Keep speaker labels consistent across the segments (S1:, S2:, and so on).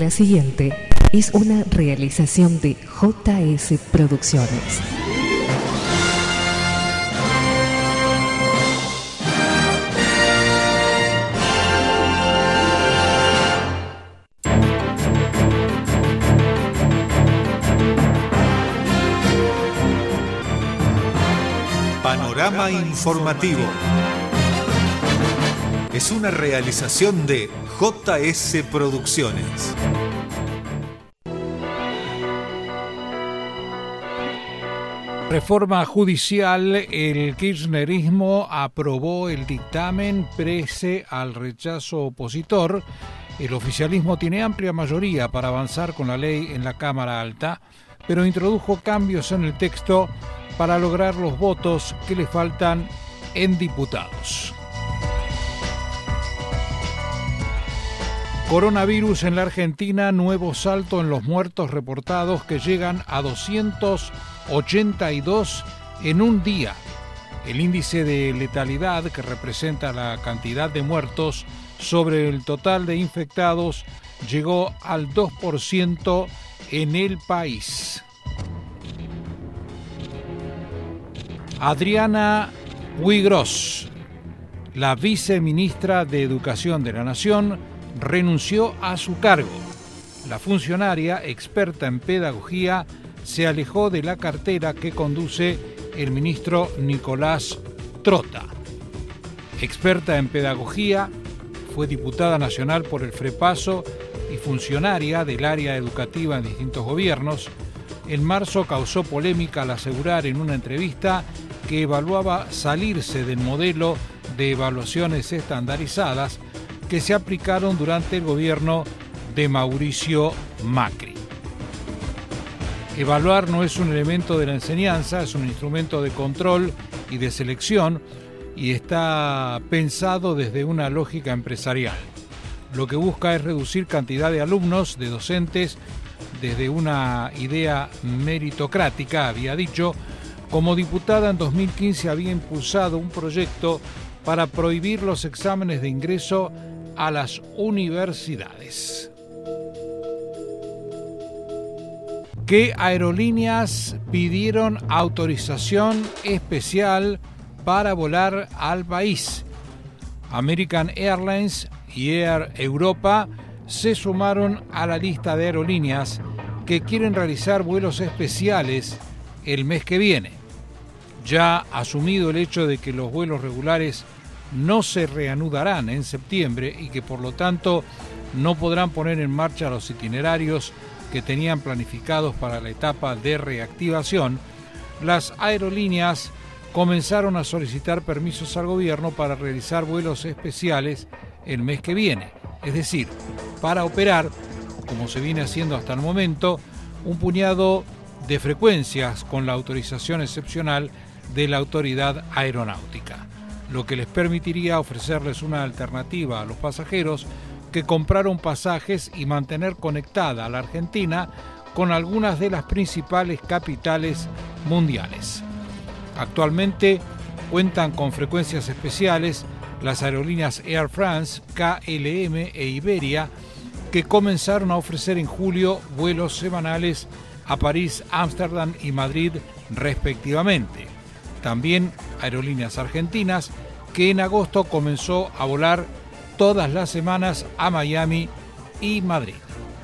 S1: La siguiente es una realización de JS Producciones.
S2: Panorama informativo. Es una realización de JS Producciones.
S3: Reforma judicial, el kirchnerismo aprobó el dictamen pese al rechazo opositor. El oficialismo tiene amplia mayoría para avanzar con la ley en la Cámara Alta, pero introdujo cambios en el texto para lograr los votos que le faltan en diputados. Coronavirus en la Argentina, nuevo salto en los muertos reportados que llegan a 282 en un día. El índice de letalidad, que representa la cantidad de muertos sobre el total de infectados, llegó al 2% en el país. Adriana Buigros, la viceministra de Educación de la Nación, renunció a su cargo. La funcionaria, experta en pedagogía, se alejó de la cartera que conduce el ministro Nicolás Trota. Experta en pedagogía, fue diputada nacional por el FREPASO y funcionaria del área educativa en distintos gobiernos. En marzo causó polémica al asegurar en una entrevista que evaluaba salirse del modelo de evaluaciones estandarizadas que se aplicaron durante el gobierno de Mauricio Macri. Evaluar no es un elemento de la enseñanza, es un instrumento de control y de selección y está pensado desde una lógica empresarial. Lo que busca es reducir cantidad de alumnos, de docentes, desde una idea meritocrática, había dicho. Como diputada en 2015 había impulsado un proyecto para prohibir los exámenes de ingreso a las universidades. ¿Qué aerolíneas pidieron autorización especial para volar al país? American Airlines y Air Europa se sumaron a la lista de aerolíneas que quieren realizar vuelos especiales el mes que viene. Ya asumido el hecho de que los vuelos regulares no se reanudarán en septiembre y que por lo tanto no podrán poner en marcha los itinerarios que tenían planificados para la etapa de reactivación, las aerolíneas comenzaron a solicitar permisos al gobierno para realizar vuelos especiales el mes que viene, es decir, para operar, como se viene haciendo hasta el momento, un puñado de frecuencias con la autorización excepcional de la autoridad aeronáutica, lo que les permitiría ofrecerles una alternativa a los pasajeros que compraron pasajes y mantener conectada a la Argentina con algunas de las principales capitales mundiales. Actualmente cuentan con frecuencias especiales las aerolíneas Air France, KLM e Iberia, que comenzaron a ofrecer en julio vuelos semanales a París, Ámsterdam y Madrid respectivamente. También aerolíneas argentinas que en agosto comenzó a volar todas las semanas a Miami y Madrid.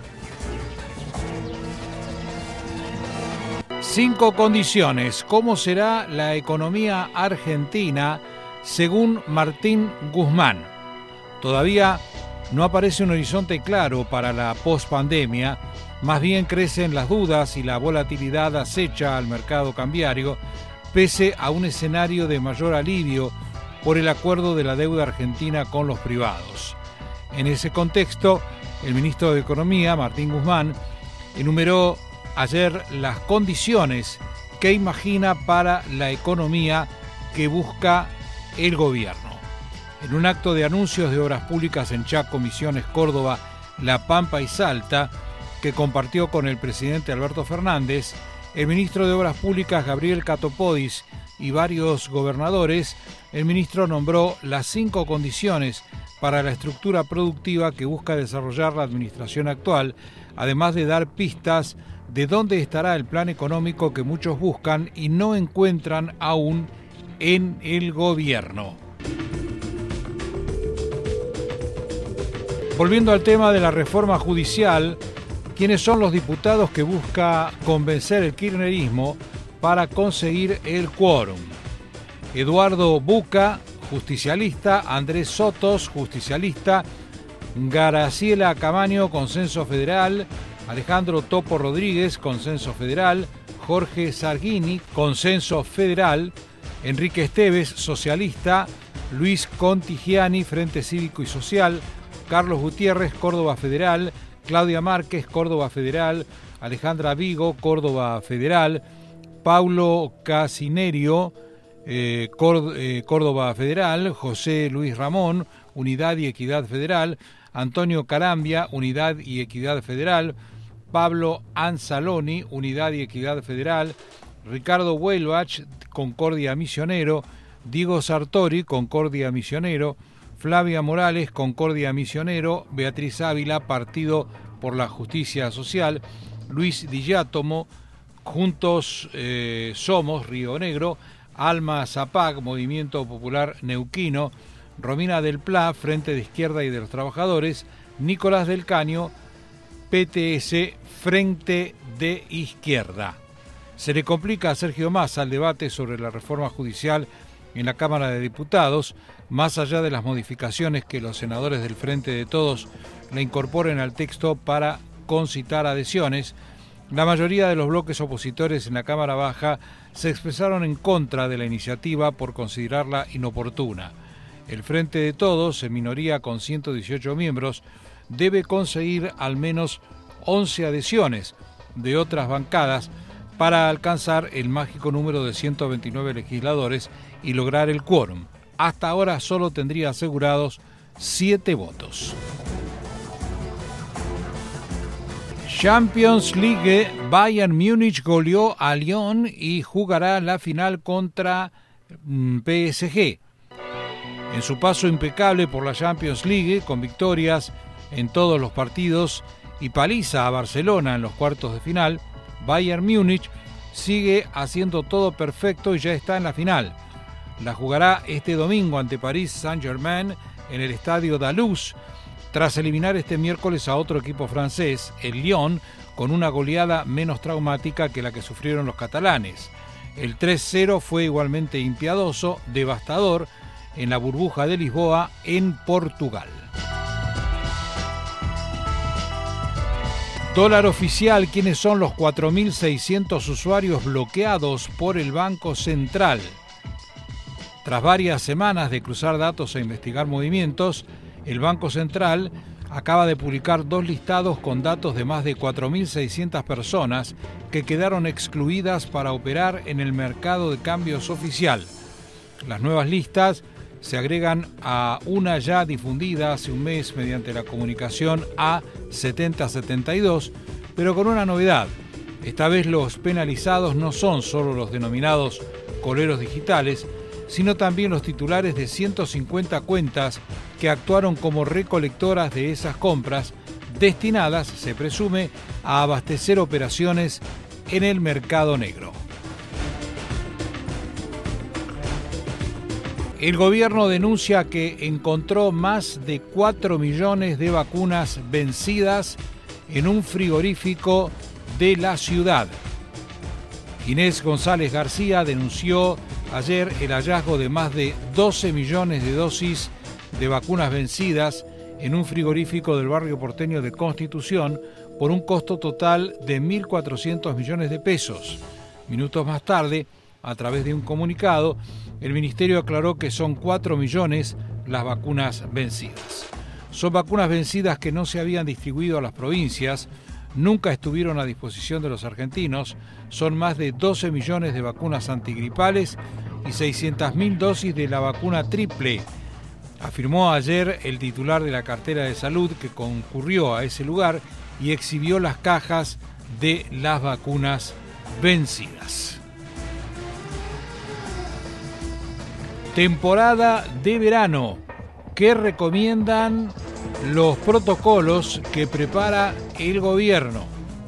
S3: 5 condiciones. ¿Cómo será la economía argentina según Martín Guzmán? Todavía no aparece un horizonte claro para la pospandemia, más bien crecen las dudas y la volatilidad acecha al mercado cambiario, pese a un escenario de mayor alivio por el acuerdo de la deuda argentina con los privados. En ese contexto, el ministro de Economía, Martín Guzmán, enumeró ayer las condiciones que imagina para la economía que busca el gobierno. En un acto de anuncios de obras públicas en Chaco, Misiones, Córdoba, La Pampa y Salta, que compartió con el presidente Alberto Fernández, el ministro de Obras Públicas, Gabriel Catopodis, y varios gobernadores, el ministro nombró las 5 condiciones para la estructura productiva que busca desarrollar la administración actual, además de dar pistas de dónde estará el plan económico que muchos buscan y no encuentran aún en el gobierno. Volviendo al tema de la reforma judicial, ¿quiénes son los diputados que busca convencer el kirchnerismo para conseguir el quórum? Eduardo Buca, justicialista; Andrés Sotos, justicialista; Graciela Camaño, Consenso Federal; Alejandro Topo Rodríguez, Consenso Federal; Jorge Sargini, Consenso Federal; Enrique Esteves, socialista; Luis Contigiani, Frente Cívico y Social; Carlos Gutiérrez, Córdoba Federal; Claudia Márquez, Córdoba Federal; Alejandra Vigo, Córdoba Federal; Paulo Casinerio, Córdoba Federal; José Luis Ramón, Unidad y Equidad Federal; Antonio Carambia, Unidad y Equidad Federal; Pablo Anzaloni, Unidad y Equidad Federal; Ricardo Huelbach, Concordia Misionero; Diego Sartori, Concordia Misionero; Flavia Morales, Concordia Misionero; Beatriz Ávila, Partido por la Justicia Social; Luis Di Giacomo, Juntos Somos, Río Negro; Alma Zapag, Movimiento Popular Neuquino; Romina del Pla, Frente de Izquierda y de los Trabajadores; Nicolás del Caño, PTS, Frente de Izquierda. Se le complica a Sergio Massa el debate sobre la reforma judicial en la Cámara de Diputados, más allá de las modificaciones que los senadores del Frente de Todos le incorporen al texto para concitar adhesiones. La mayoría de los bloques opositores en la Cámara Baja se expresaron en contra de la iniciativa por considerarla inoportuna. El Frente de Todos, en minoría con 118 miembros, debe conseguir al menos 11 adhesiones de otras bancadas para alcanzar el mágico número de 129 legisladores y lograr el quórum. Hasta ahora solo tendría asegurados 7 votos. Champions League, Bayern Múnich goleó a Lyon y jugará la final contra PSG. En su paso impecable por la Champions League, con victorias en todos los partidos y paliza a Barcelona en los cuartos de final, Bayern Múnich sigue haciendo todo perfecto y ya está en la final. La jugará este domingo ante Paris Saint-Germain en el estadio Daluz, tras eliminar este miércoles a otro equipo francés, el Lyon, con una goleada menos traumática que la que sufrieron los catalanes. El 3-0 fue igualmente impiadoso, devastador, en la burbuja de Lisboa, en Portugal. Dólar oficial, ¿quiénes son los 4.600 usuarios bloqueados por el Banco Central? Tras varias semanas de cruzar datos e investigar movimientos, el Banco Central acaba de publicar 2 listados con datos de más de 4.600 personas que quedaron excluidas para operar en el mercado de cambios oficial. Las nuevas listas se agregan a una ya difundida hace un mes mediante la comunicación A7072, pero con una novedad. Esta vez los penalizados no son solo los denominados coleros digitales, sino también los titulares de 150 cuentas que actuaron como recolectoras de esas compras, destinadas, se presume, a abastecer operaciones en el mercado negro. El gobierno denuncia que encontró más de 4 millones de vacunas vencidas en un frigorífico de la ciudad. Inés González García denunció ayer el hallazgo de más de 12 millones de dosis de vacunas vencidas en un frigorífico del barrio porteño de Constitución por un costo total de 1.400 millones de pesos. Minutos más tarde, a través de un comunicado, el ministerio aclaró que son 4 millones las vacunas vencidas. Son vacunas vencidas que no se habían distribuido a las provincias, nunca estuvieron a disposición de los argentinos, son más de 12 millones de vacunas antigripales y 600.000 dosis de la vacuna triple, afirmó ayer el titular de la cartera de salud, que concurrió a ese lugar y exhibió las cajas de las vacunas vencidas. Temporada de verano. que recomiendan los protocolos que prepara el gobierno.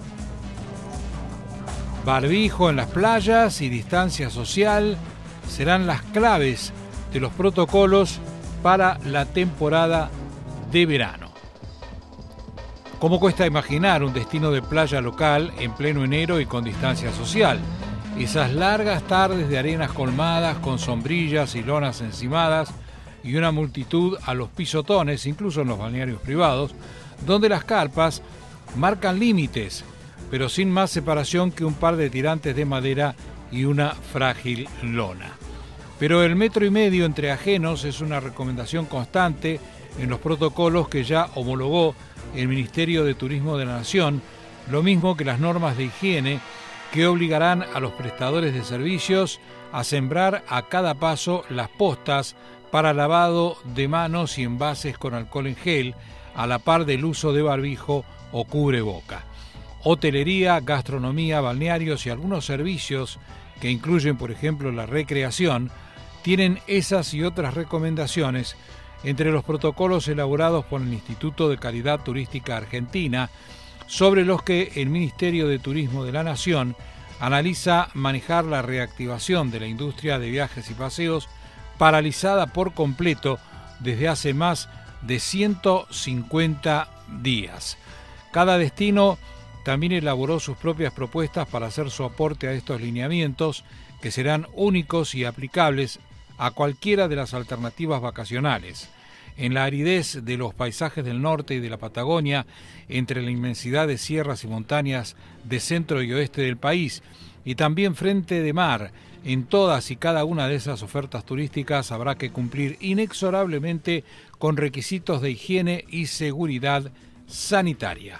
S3: Barbijo en las playas y distancia social serán las claves de los protocolos para la temporada de verano. ¿Cómo cuesta imaginar un destino de playa local en pleno enero y con distancia social? Esas largas tardes de arenas colmadas con sombrillas y lonas encimadas y una multitud a los pisotones, incluso en los balnearios privados, donde las carpas marcan límites, pero sin más separación que un par de tirantes de madera y una frágil lona. Pero el 1,5 metros entre ajenos es una recomendación constante en los protocolos que ya homologó el Ministerio de Turismo de la Nación, lo mismo que las normas de higiene que obligarán a los prestadores de servicios a sembrar a cada paso las postas para lavado de manos y envases con alcohol en gel, a la par del uso de barbijo o cubreboca. Hotelería, gastronomía, balnearios y algunos servicios que incluyen, por ejemplo, la recreación, tienen esas y otras recomendaciones entre los protocolos elaborados por el Instituto de Calidad Turística Argentina, sobre los que el Ministerio de Turismo de la Nación analiza manejar la reactivación de la industria de viajes y paseos, paralizada por completo desde hace más de 150 días. Cada destino también elaboró sus propias propuestas para hacer su aporte a estos lineamientos, que serán únicos y aplicables a cualquiera de las alternativas vacacionales. En la aridez de los paisajes del norte y de la Patagonia, entre la inmensidad de sierras y montañas de centro y oeste del país, y también frente de mar, en todas y cada una de esas ofertas turísticas habrá que cumplir inexorablemente con requisitos de higiene y seguridad sanitaria.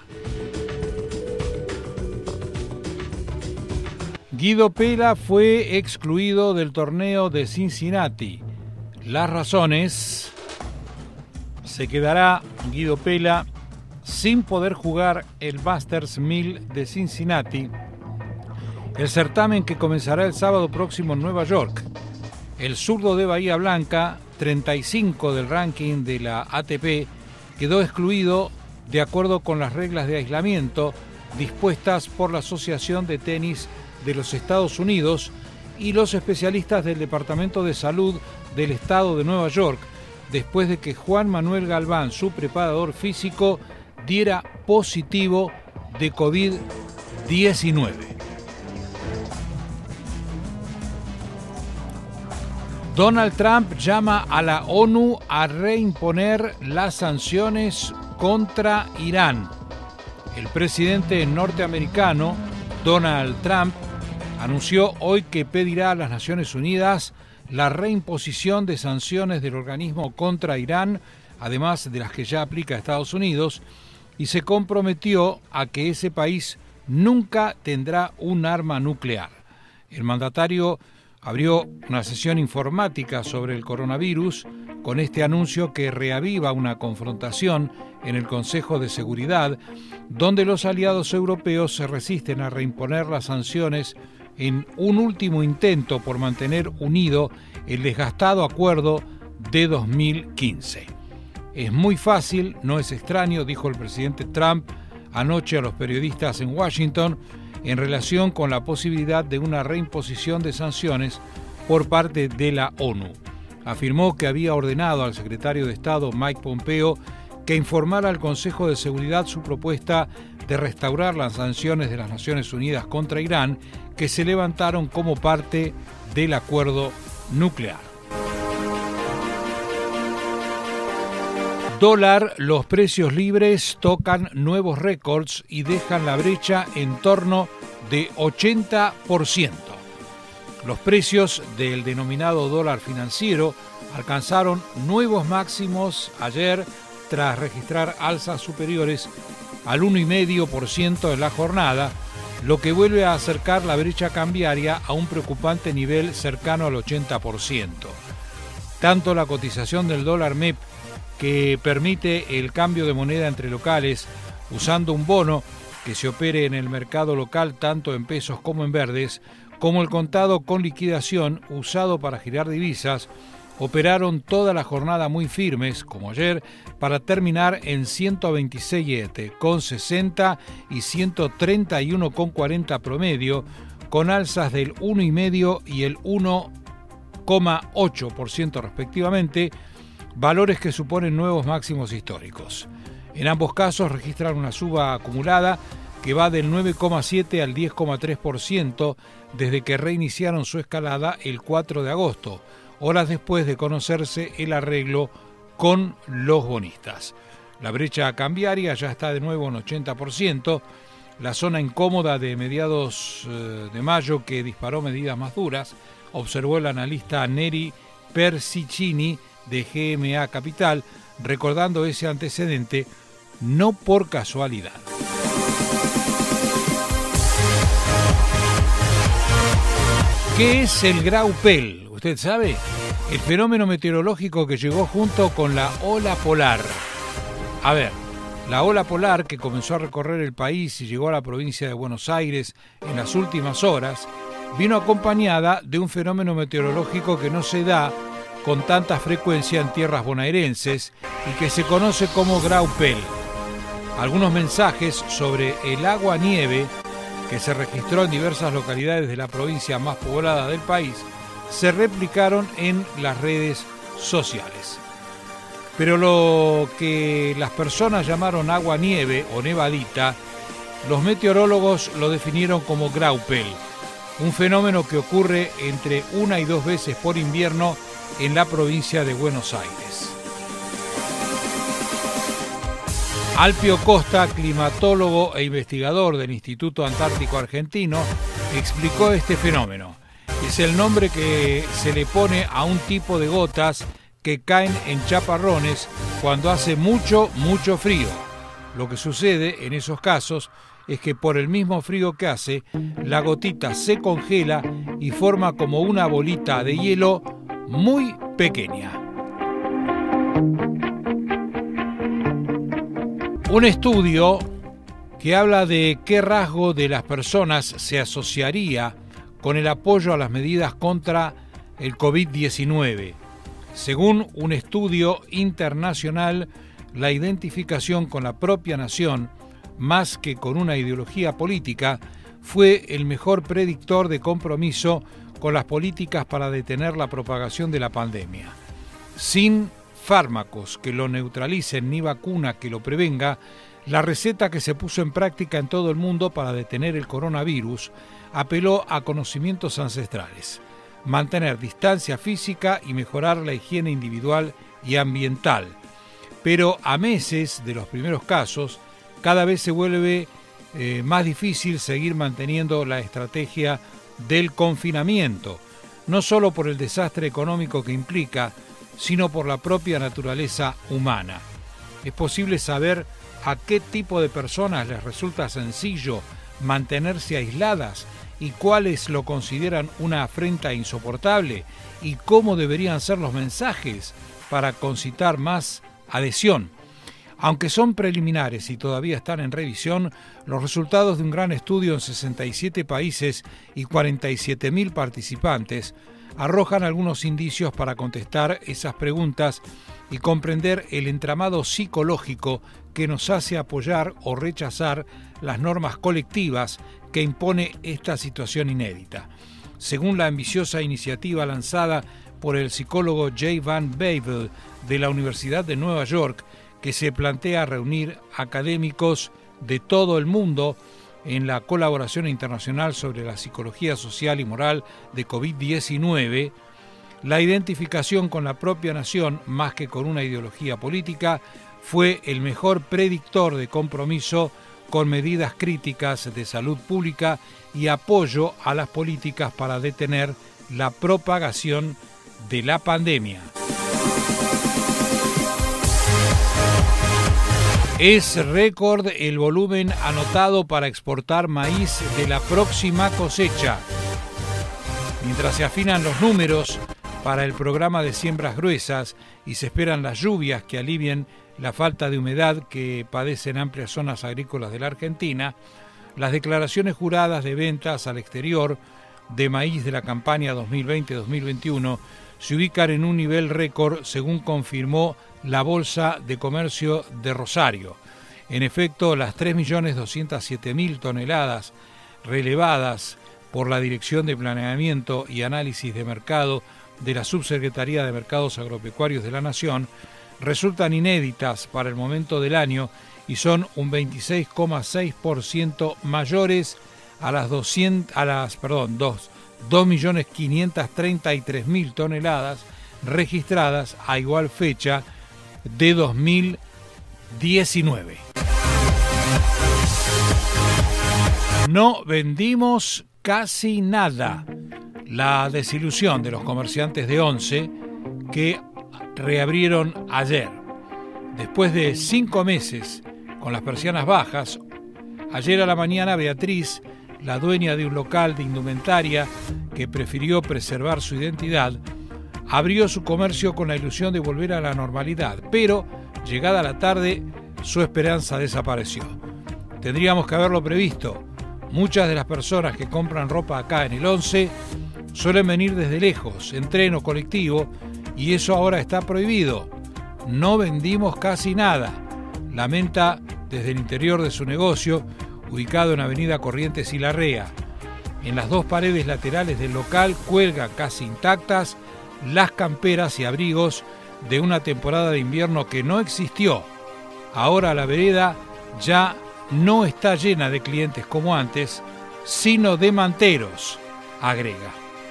S3: Guido Pela fue excluido del torneo de Cincinnati. Las razones: se quedará Guido Pela sin poder jugar el Masters 1000 de Cincinnati, el certamen que comenzará el sábado próximo en Nueva York. El zurdo de Bahía Blanca, 35 del ranking de la ATP, quedó excluido de acuerdo con las reglas de aislamiento dispuestas por la Asociación de Tenis de los Estados Unidos y los especialistas del Departamento de Salud del Estado de Nueva York, después de que Juan Manuel Galván, su preparador físico, diera positivo de COVID-19. Donald Trump llama a la ONU a reimponer las sanciones contra Irán. El presidente norteamericano, Donald Trump, anunció hoy que pedirá a las Naciones Unidas la reimposición de sanciones del organismo contra Irán, además de las que ya aplica a Estados Unidos, y se comprometió a que ese país nunca tendrá un arma nuclear. El mandatario abrió una sesión informática sobre el coronavirus con este anuncio que reaviva una confrontación en el Consejo de Seguridad, donde los aliados europeos se resisten a reimponer las sanciones en un último intento por mantener unido el desgastado acuerdo de 2015. Es muy fácil, no es extraño, dijo el presidente Trump anoche a los periodistas en Washington en relación con la posibilidad de una reimposición de sanciones por parte de la ONU. Afirmó que había ordenado al secretario de Estado Mike Pompeo que informara al Consejo de Seguridad su propuesta de restaurar las sanciones de las Naciones Unidas contra Irán que se levantaron como parte del acuerdo nuclear. Dólar, los precios libres tocan nuevos récords y dejan la brecha en torno de 80%. Los precios del denominado dólar financiero alcanzaron nuevos máximos ayer tras registrar alzas superiores al 1,5% en la jornada, lo que vuelve a acercar la brecha cambiaria a un preocupante nivel cercano al 80%. Tanto la cotización del dólar MEP, que permite el cambio de moneda entre locales usando un bono que se opere en el mercado local tanto en pesos como en verdes, como el contado con liquidación usado para girar divisas, operaron toda la jornada muy firmes, como ayer, para terminar en 127 con 60 y 131 con 40 promedio, con alzas del 1,5% y el 1,8% respectivamente, valores que suponen nuevos máximos históricos. En ambos casos registran una suba acumulada que va del 9,7 al 10,3% desde que reiniciaron su escalada el 4 de agosto, horas después de conocerse el arreglo con los bonistas. La brecha cambiaria ya está de nuevo en 80%, la zona incómoda de mediados de mayo que disparó medidas más duras, observó el analista Neri Persicini de GMA Capital, recordando ese antecedente no por casualidad. ¿Qué es el Graupel? ¿Usted sabe? El fenómeno meteorológico que llegó junto con la ola polar. A ver, la ola polar que comenzó a recorrer el país y llegó a la provincia de Buenos Aires en las últimas horas, vino acompañada de un fenómeno meteorológico que no se da con tanta frecuencia en tierras bonaerenses y que se conoce como Graupel. Algunos mensajes sobre el agua-nieve que se registró en diversas localidades de la provincia más poblada del país, se replicaron en las redes sociales. Pero lo que las personas llamaron agua-nieve o nevadita, los meteorólogos lo definieron como Graupel, un fenómeno que ocurre entre 1 y 2 veces por invierno en la provincia de Buenos Aires. Alpio Costa, climatólogo e investigador del Instituto Antártico Argentino, explicó este fenómeno. Es el nombre que se le pone a un tipo de gotas que caen en chaparrones cuando hace mucho frío. Lo que sucede en esos casos es que por el mismo frío que hace, la gotita se congela y forma como una bolita de hielo muy pequeña. Un estudio que habla de qué rasgo de las personas se asociaría con el apoyo a las medidas contra el COVID-19. Según un estudio internacional, la identificación con la propia nación, más que con una ideología política, fue el mejor predictor de compromiso con las políticas para detener la propagación de la pandemia. Sin fármacos que lo neutralicen ni vacuna que lo prevenga, la receta que se puso en práctica en todo el mundo para detener el coronavirus apeló a conocimientos ancestrales, mantener distancia física y mejorar la higiene individual y ambiental. Pero a meses de los primeros casos, cada vez se vuelve más difícil seguir manteniendo la estrategia del confinamiento, no solo por el desastre económico que implica, sino por la propia naturaleza humana. Es posible saber a qué tipo de personas les resulta sencillo mantenerse aisladas y cuáles lo consideran una afrenta insoportable y cómo deberían ser los mensajes para concitar más adhesión. Aunque son preliminares y todavía están en revisión, los resultados de un gran estudio en 67 países y 47.000 participantes arrojan algunos indicios para contestar esas preguntas y comprender el entramado psicológico que nos hace apoyar o rechazar las normas colectivas que impone esta situación inédita. Según la ambiciosa iniciativa lanzada por el psicólogo Jay Van Bavel de la Universidad de Nueva York, que se plantea reunir académicos de todo el mundo en la colaboración internacional sobre la psicología social y moral de COVID-19, la identificación con la propia nación, más que con una ideología política, fue el mejor predictor de compromiso con medidas críticas de salud pública y apoyo a las políticas para detener la propagación de la pandemia. Es récord el volumen anotado para exportar maíz de la próxima cosecha. Mientras se afinan los números para el programa de siembras gruesas y se esperan las lluvias que alivien la falta de humedad que padecen amplias zonas agrícolas de la Argentina, las declaraciones juradas de ventas al exterior de maíz de la campaña 2020-2021 se ubican en un nivel récord, según confirmó la Bolsa de Comercio de Rosario. En efecto, las 3.207.000 toneladas relevadas por la Dirección de Planeamiento y Análisis de Mercado de la Subsecretaría de Mercados Agropecuarios de la Nación resultan inéditas para el momento del año y son un 26,6% mayores a las 2.533.000 toneladas registradas a igual fecha de 2019. No vendimos casi nada. La desilusión de los comerciantes de Once, que reabrieron ayer. Después de 5 meses con las persianas bajas, ayer a la mañana Beatriz, la dueña de un local de indumentaria que prefirió preservar su identidad, abrió su comercio con la ilusión de volver a la normalidad, pero llegada la tarde su esperanza desapareció. Tendríamos que haberlo previsto. Muchas de las personas que compran ropa acá en el Once suelen venir desde lejos, en tren o colectivo, y eso ahora está prohibido. No vendimos casi nada, lamenta desde el interior de su negocio, ubicado en Avenida Corrientes y Larrea. En las 2 paredes laterales del local cuelgan casi intactas las camperas y abrigos de una temporada de invierno que no existió. Ahora la vereda ya no está llena de clientes como antes, sino de manteros, agrega.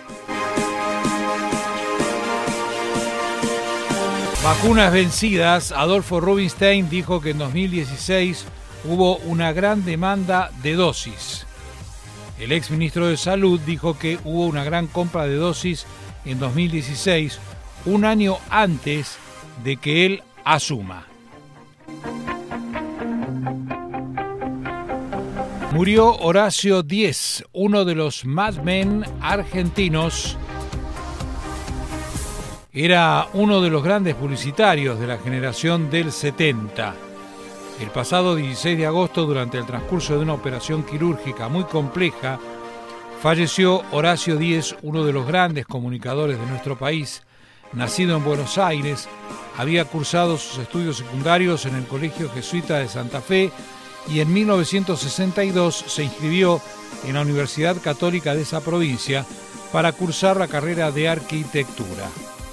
S3: Vacunas vencidas. Adolfo Rubinstein dijo que en 2016 hubo una gran demanda de dosis. El exministro de Salud dijo que hubo una gran compra de dosis en 2016, un año antes de que él asuma. Murió Horacio Díez, uno de los Mad Men argentinos. Era uno de los grandes publicitarios de la generación del 70. El pasado 16 de agosto, durante el transcurso de una operación quirúrgica muy compleja, falleció Horacio Díez, uno de los grandes comunicadores de nuestro país. Nacido en Buenos Aires, había cursado sus estudios secundarios en el Colegio Jesuita de Santa Fe y en 1962 se inscribió en la Universidad Católica de esa provincia para cursar la carrera de arquitectura.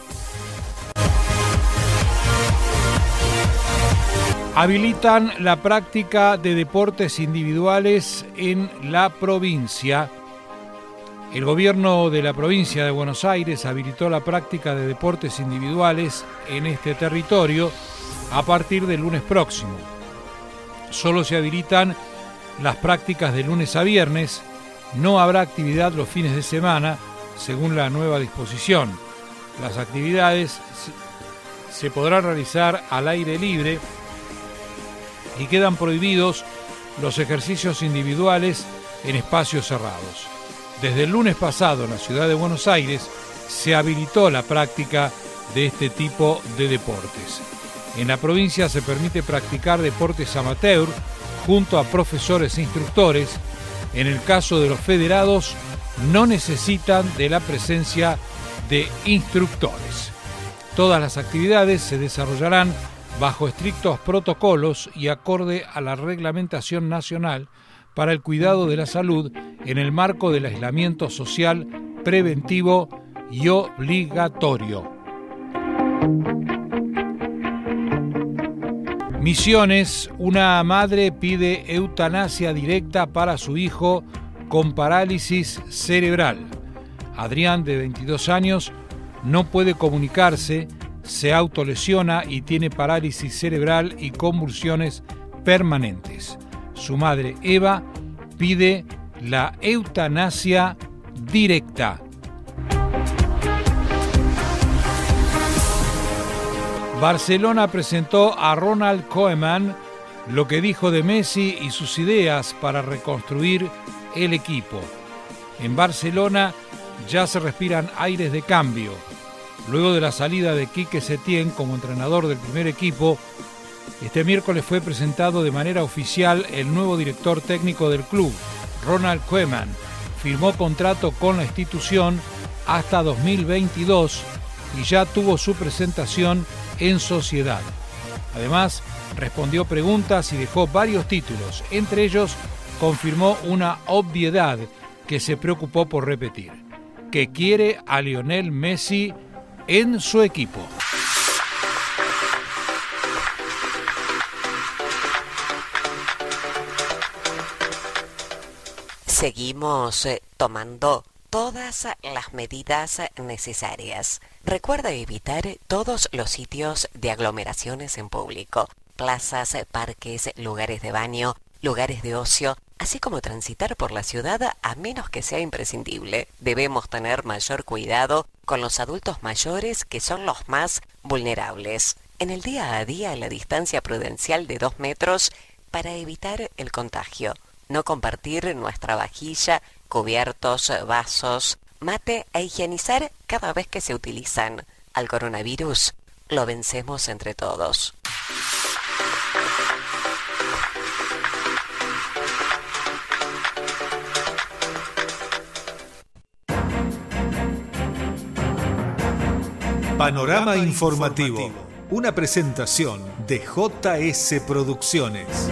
S3: Habilitan la práctica de deportes individuales en la provincia. El gobierno de la provincia de Buenos Aires habilitó la práctica de deportes individuales en este territorio a partir del lunes próximo. Solo se habilitan las prácticas de lunes a viernes. No habrá actividad los fines de semana, según la nueva disposición. Las actividades se podrán realizar al aire libre y quedan prohibidos los ejercicios individuales en espacios cerrados. Desde el lunes pasado en la ciudad de Buenos Aires se habilitó la práctica de este tipo de deportes. En la provincia se permite practicar deportes amateur junto a profesores e instructores. En el caso de los federados, no necesitan de la presencia de instructores. Todas las actividades se desarrollarán bajo estrictos protocolos y acorde a la reglamentación nacional para el cuidado de la salud en el marco del aislamiento social preventivo y obligatorio. Misiones. Una madre pide eutanasia directa para su hijo con parálisis cerebral. Adrián, de 22 años, no puede comunicarse, se autolesiona y tiene parálisis cerebral y convulsiones permanentes. Su madre, Eva, pide la eutanasia directa. Barcelona presentó a Ronald Koeman lo que dijo de Messi y sus ideas para reconstruir el equipo. En Barcelona ya se respiran aires de cambio. Luego de la salida de Quique Setién como entrenador del primer equipo, este miércoles fue presentado de manera oficial el nuevo director técnico del club, Ronald Koeman. Firmó contrato con la institución hasta 2022 y ya tuvo su presentación en sociedad. Además, respondió preguntas y dejó varios títulos. Entre ellos, confirmó una obviedad que se preocupó por repetir, que quiere a Lionel Messi en su equipo.
S4: Seguimos tomando todas las medidas necesarias. Recuerda evitar todos los sitios de aglomeraciones en público, plazas, parques, lugares de baño, lugares de ocio, así como transitar por la ciudad a menos que sea imprescindible. Debemos tener mayor cuidado con los adultos mayores, que son los más vulnerables. En el día a día, la distancia prudencial de 2 metros para evitar el contagio. No compartir nuestra vajilla, cubiertos, vasos, mate e higienizar cada vez que se utilizan. Al coronavirus lo vencemos entre todos.
S2: Panorama Informativo, una presentación de JS Producciones.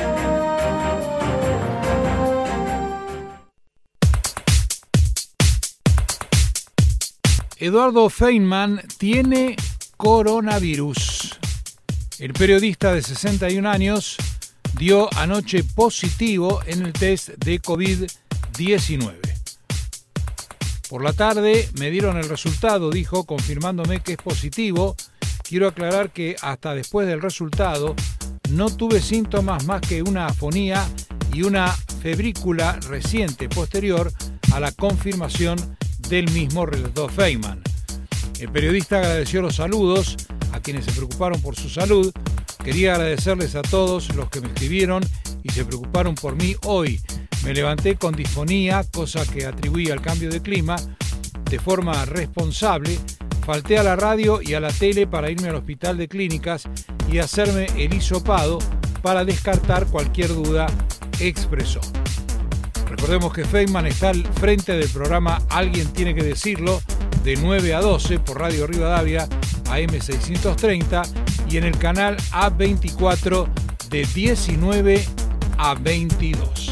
S3: Eduardo Feynman tiene coronavirus. El periodista de 61 años dio anoche positivo en el test de COVID-19. Por la tarde me dieron el resultado, dijo, confirmándome que es positivo. Quiero aclarar que hasta después del resultado no tuve síntomas más que una afonía y una febrícula reciente posterior a la confirmación del mismo, relató Feynman. El periodista agradeció los saludos a quienes se preocuparon por su salud. Quería agradecerles a todos los que me escribieron y se preocuparon por mí hoy. Me levanté con disfonía, cosa que atribuí al cambio de clima, de forma responsable. Falté a la radio y a la tele para irme al hospital de clínicas y hacerme el hisopado para descartar cualquier duda, expresó. Recordemos que Feynman está al frente del programa Alguien tiene que decirlo, de 9 a 12 por Radio Rivadavia, AM 630, y en el canal A24 de 19 a 22.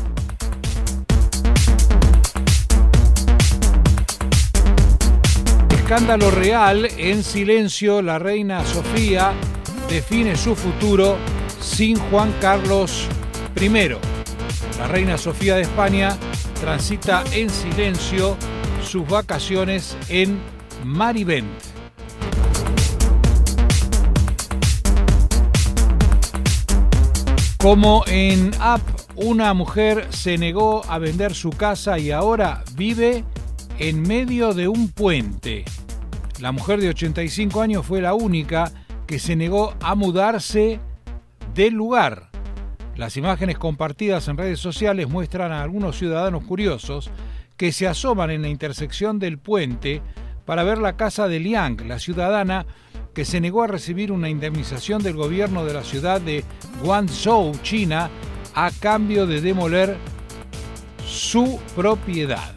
S3: Escándalo real, en silencio, la reina Sofía define su futuro sin Juan Carlos I. La reina Sofía de España transita en silencio sus vacaciones en Marivent. Como en App, una mujer se negó a vender su casa y ahora vive en medio de un puente. La mujer de 85 años fue la única que se negó a mudarse del lugar. Las imágenes compartidas en redes sociales muestran a algunos ciudadanos curiosos que se asoman en la intersección del puente para ver la casa de Liang, la ciudadana que se negó a recibir una indemnización del gobierno de la ciudad de Guangzhou, China, a cambio de demoler su propiedad.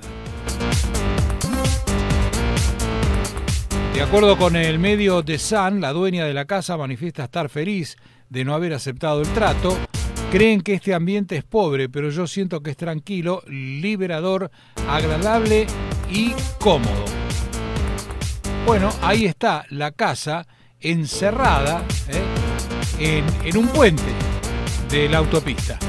S3: De acuerdo con el medio The Sun, la dueña de la casa manifiesta estar feliz de no haber aceptado el trato. Creen que este ambiente es pobre, pero yo siento que es tranquilo, liberador, agradable y cómodo. Bueno, ahí está la casa encerrada en un puente de la autopista.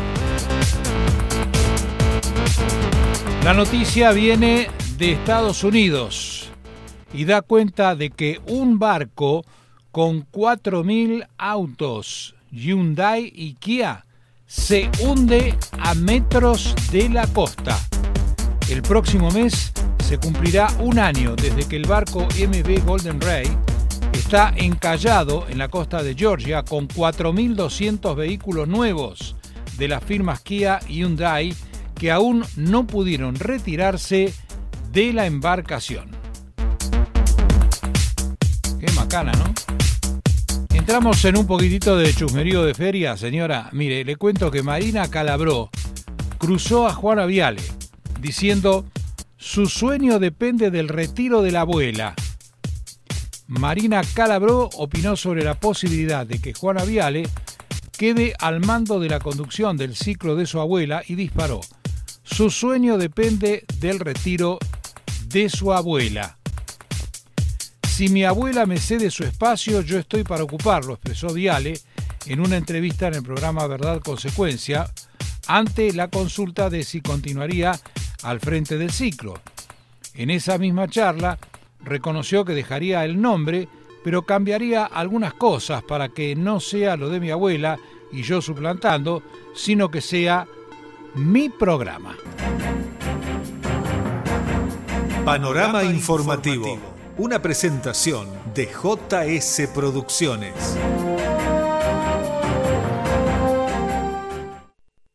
S3: La noticia viene de Estados Unidos y da cuenta de que un barco con 4.000 autos Hyundai y Kia se hunde a metros de la costa. El próximo mes se cumplirá un año desde que el barco MV Golden Ray está encallado en la costa de Georgia con 4.200 vehículos nuevos de las firmas Kia y Hyundai que aún no pudieron retirarse de la embarcación. Qué macana, ¿no? Entramos en un poquitito de chusmerío de feria, señora. Mire, le cuento que Marina Calabró cruzó a Juana Viale diciendo: su sueño depende del retiro de la abuela. Marina Calabró opinó sobre la posibilidad de que Juana Viale quede al mando de la conducción del ciclo de su abuela y disparó: su sueño depende del retiro de su abuela. Si mi abuela me cede su espacio, yo estoy para ocuparlo, expresó Viale en una entrevista en el programa Verdad Consecuencia, ante la consulta de si continuaría al frente del ciclo. En esa misma charla, reconoció que dejaría el nombre, pero cambiaría algunas cosas para que no sea lo de mi abuela y yo suplantando, sino que sea mi programa.
S2: Panorama Informativo, una presentación de JS Producciones.